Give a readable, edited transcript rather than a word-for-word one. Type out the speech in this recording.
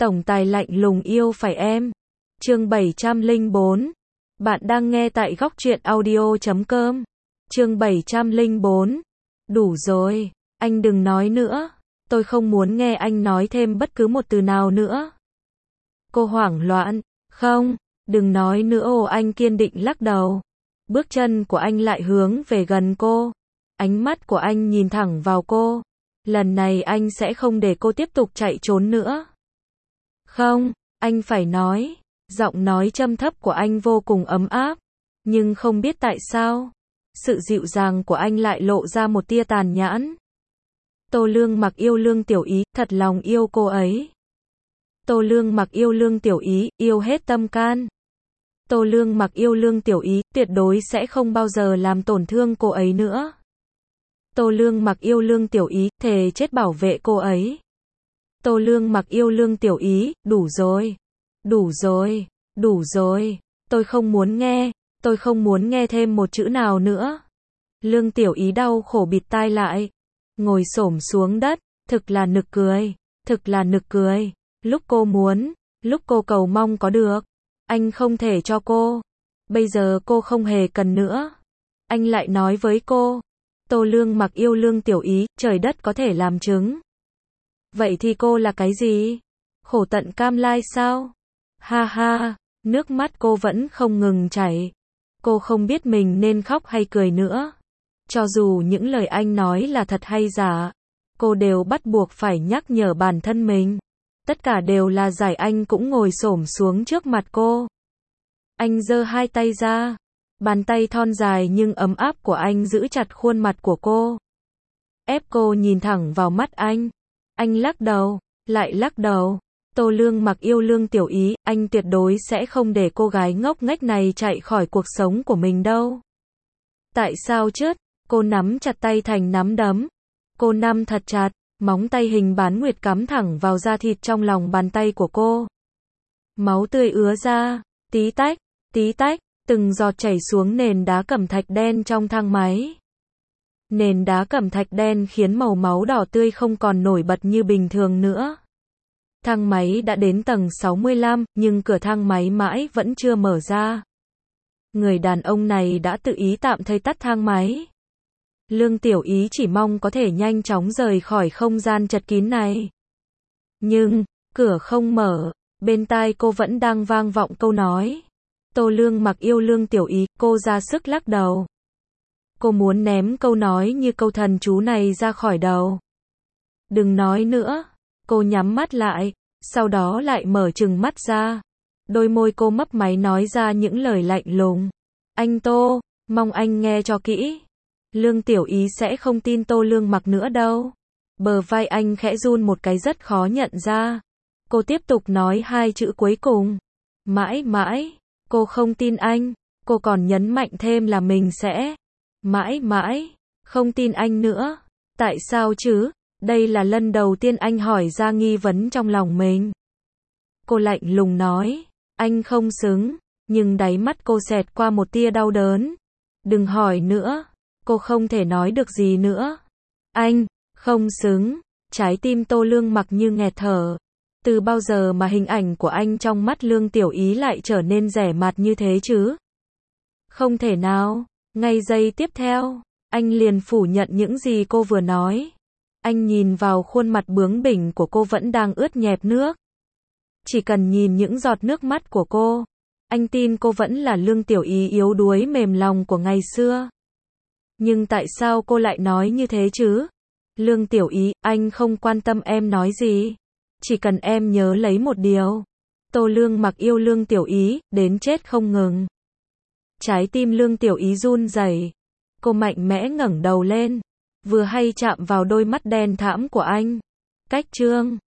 Tổng tài lạnh lùng yêu phải em. Chương 704. Bạn đang nghe tại góc truyện audio.com. Chương 704. Đủ rồi, anh đừng nói nữa. Tôi không muốn nghe anh nói thêm bất cứ một từ nào nữa. Cô hoảng loạn. Không, đừng nói nữa. Ồ, anh kiên định lắc đầu. Bước chân của anh lại hướng về gần cô. Ánh mắt của anh nhìn thẳng vào cô. Lần này anh sẽ không để cô tiếp tục chạy trốn nữa. Không, anh phải nói. Giọng nói trầm thấp của anh vô cùng ấm áp. Nhưng không biết tại sao, sự dịu dàng của anh lại lộ ra một tia tàn nhẫn. Tô Lương Mặc yêu Lương Tiểu Ý, thật lòng yêu cô ấy. Tô Lương Mặc yêu Lương Tiểu Ý, yêu hết tâm can. Tô Lương Mặc yêu Lương Tiểu Ý, tuyệt đối sẽ không bao giờ làm tổn thương cô ấy nữa. Tô Lương Mặc yêu Lương Tiểu Ý, thề chết bảo vệ cô ấy. Tô Lương Mặc yêu Lương Tiểu Ý, đủ rồi. Đủ rồi, đủ rồi, tôi không muốn nghe, tôi không muốn nghe thêm một chữ nào nữa. Lương Tiểu Ý đau khổ bịt tai lại, ngồi xổm xuống đất, thực là nực cười, thực là nực cười. Lúc cô muốn, lúc cô cầu mong có được, anh không thể cho cô. Bây giờ cô không hề cần nữa. Anh lại nói với cô, Tô Lương Mặc yêu Lương Tiểu Ý, trời đất có thể làm chứng. Vậy thì cô là cái gì? Khổ tận cam lai sao? Ha ha, nước mắt cô vẫn không ngừng chảy. Cô không biết mình nên khóc hay cười nữa. Cho dù những lời anh nói là thật hay giả, cô đều bắt buộc phải nhắc nhở bản thân mình. Tất cả đều là giải. Anh cũng ngồi xổm xuống trước mặt cô. Anh giơ hai tay ra. Bàn tay thon dài nhưng ấm áp của anh giữ chặt khuôn mặt của cô. Ép cô nhìn thẳng vào mắt anh. Anh lắc đầu, lại lắc đầu. Tô Lương Mặc yêu Lương Tiểu Ý, anh tuyệt đối sẽ không để cô gái ngốc nghếch này chạy khỏi cuộc sống của mình đâu. Tại sao chứ? Cô nắm chặt tay thành nắm đấm. Cô nắm thật chặt, móng tay hình bán nguyệt cắm thẳng vào da thịt trong lòng bàn tay của cô. Máu tươi ứa ra, tí tách, từng giọt chảy xuống nền đá cẩm thạch đen trong thang máy. Nền đá cẩm thạch đen khiến màu máu đỏ tươi không còn nổi bật như bình thường nữa. Thang máy đã đến tầng 65, nhưng cửa thang máy mãi vẫn chưa mở ra. Người đàn ông này đã tự ý tạm thời tắt thang máy. Lương Tiểu Ý chỉ mong có thể nhanh chóng rời khỏi không gian chật kín này. Nhưng, cửa không mở, bên tai cô vẫn đang vang vọng câu nói. Tô Lương Mặc yêu Lương Tiểu Ý, cô ra sức lắc đầu. Cô muốn ném câu nói như câu thần chú này ra khỏi đầu. Đừng nói nữa. Cô nhắm mắt lại, sau đó lại mở trừng mắt ra. Đôi môi cô mấp máy nói ra những lời lạnh lùng. Anh Tô, mong anh nghe cho kỹ. Lương Tiểu Ý sẽ không tin Tô Lương Mặc nữa đâu. Bờ vai anh khẽ run một cái rất khó nhận ra. Cô tiếp tục nói hai chữ cuối cùng. Mãi mãi, cô không tin anh. Cô còn nhấn mạnh thêm là mình sẽ mãi mãi không tin anh nữa. Tại sao chứ? Đây là lần đầu tiên anh hỏi ra nghi vấn trong lòng mình. Cô lạnh lùng nói, anh không xứng, nhưng đáy mắt cô xẹt qua một tia đau đớn. Đừng hỏi nữa, cô không thể nói được gì nữa. Anh, không xứng, trái tim Tô Lương Mặc như nghẹt thở. Từ bao giờ mà hình ảnh của anh trong mắt Lương Tiểu Ý lại trở nên rẻ mạt như thế chứ? Không thể nào, ngay giây tiếp theo, anh liền phủ nhận những gì cô vừa nói. Anh nhìn vào khuôn mặt bướng bỉnh của cô vẫn đang ướt nhẹp nước. Chỉ cần nhìn những giọt nước mắt của cô, anh tin cô vẫn là Lương Tiểu Ý yếu đuối mềm lòng của ngày xưa. Nhưng tại sao cô lại nói như thế chứ? Lương Tiểu Ý, anh không quan tâm em nói gì. Chỉ cần em nhớ lấy một điều. Tô Lương Mặc yêu Lương Tiểu Ý, đến chết không ngừng. Trái tim Lương Tiểu Ý run rẩy. Cô mạnh mẽ ngẩng đầu lên. Vừa hay chạm vào đôi mắt đen thẫm của anh. Cách chương